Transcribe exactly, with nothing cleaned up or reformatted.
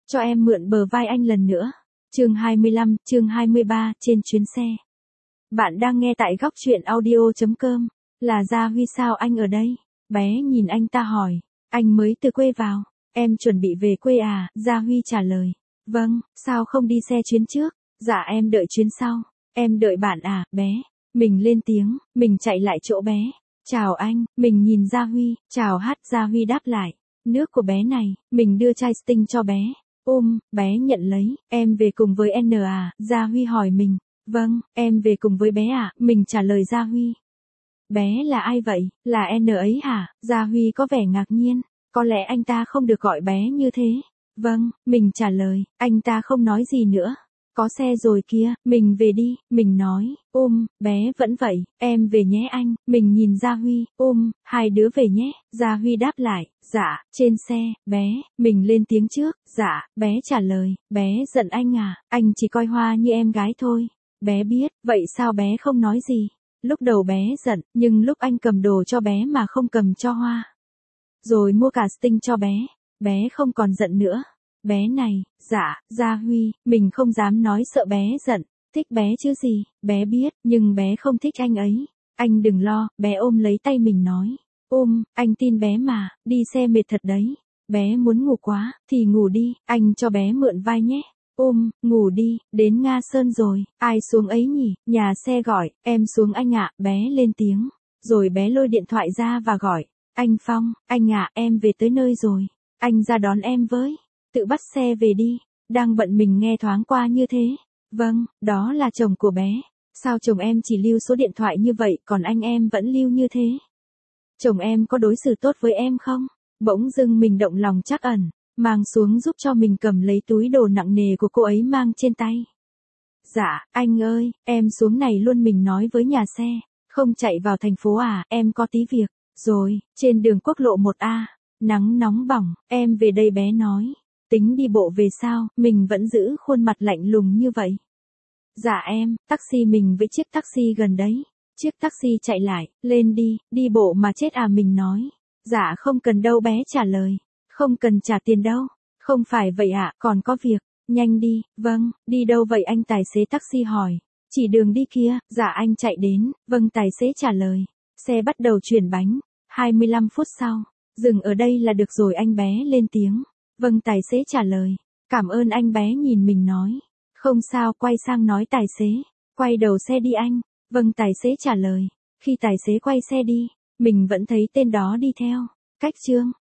Cho em mượn bờ vai anh lần nữa. Chương hai mươi lăm, chương hai mươi ba, trên chuyến xe. Bạn đang nghe tại góc truyện audio chấm com. Là Gia Huy sao anh ở đây? Bé nhìn anh ta hỏi. Anh mới từ quê vào. Em chuẩn bị về quê à? Gia Huy trả lời. Vâng, sao không đi xe chuyến trước? Dạ em đợi chuyến sau. Em đợi bạn à, bé? Mình lên tiếng, mình chạy lại chỗ bé. Chào anh, mình nhìn Gia Huy. Chào hát, Gia Huy đáp lại. Nước của bé này, mình đưa chai Sting cho bé. Ôm, bé nhận lấy, em về cùng với N à? Gia Huy hỏi mình. Vâng, em về cùng với bé à? Mình trả lời Gia Huy. Bé là ai vậy? Là N ấy hả? Gia Huy có vẻ ngạc nhiên. Có lẽ anh ta không được gọi bé như thế. Vâng, mình trả lời, anh ta không nói gì nữa. Có xe rồi kia, mình về đi, mình nói, ôm, bé vẫn vậy, em về nhé anh, mình nhìn Gia Huy, ôm, hai đứa về nhé, Gia Huy đáp lại, dạ, trên xe, bé, mình lên tiếng trước, dạ, bé trả lời, bé giận anh à, anh chỉ coi Hoa như em gái thôi, bé biết, vậy sao bé không nói gì, lúc đầu bé giận, nhưng lúc anh cầm đồ cho bé mà không cầm cho Hoa, rồi mua cả Sting cho bé, bé không còn giận nữa. Bé này, dạ, Gia Huy, mình không dám nói sợ bé giận, thích bé chứ gì, bé biết, nhưng bé không thích anh ấy. Anh đừng lo, bé ôm lấy tay mình nói. Ôm, anh tin bé mà, đi xe mệt thật đấy. Bé muốn ngủ quá, thì ngủ đi, anh cho bé mượn vai nhé. Ôm, ngủ đi, đến Nga Sơn rồi, ai xuống ấy nhỉ, nhà xe gọi, em xuống anh ạ, bé lên tiếng. Rồi bé lôi điện thoại ra và gọi, anh Phong, anh ạ, em về tới nơi rồi, anh ra đón em với. Tự bắt xe về đi, đang bận mình nghe thoáng qua như thế. Vâng, đó là chồng của bé. Sao chồng em chỉ lưu số điện thoại như vậy còn anh em vẫn lưu như thế? Chồng em có đối xử tốt với em không? Bỗng dưng mình động lòng trắc ẩn, mang xuống giúp cho mình cầm lấy túi đồ nặng nề của cô ấy mang trên tay. Dạ, anh ơi, em xuống này luôn mình nói với nhà xe. Không chạy vào thành phố à, em có tí việc. Rồi, trên đường quốc lộ một A, nắng nóng bỏng, em về đây bé nói. Tính đi bộ về sao, mình vẫn giữ khuôn mặt lạnh lùng như vậy. Dạ em, taxi mình với chiếc taxi gần đấy. Chiếc taxi chạy lại, lên đi, đi bộ mà chết à mình nói. Dạ không cần đâu bé trả lời. Không cần trả tiền đâu. Không phải vậy ạ, à, còn có việc. Nhanh đi, vâng, đi đâu vậy anh tài xế taxi hỏi. Chỉ đường đi kia, dạ anh chạy đến, vâng tài xế trả lời. Xe bắt đầu chuyển bánh, hai mươi lăm phút sau, dừng ở đây là được rồi anh bé lên tiếng. Vâng tài xế trả lời. Cảm ơn anh bé nhìn mình nói. Không sao quay sang nói tài xế. Quay đầu xe đi anh. Vâng tài xế trả lời. Khi tài xế quay xe đi, mình vẫn thấy tên đó đi theo. Cách chương.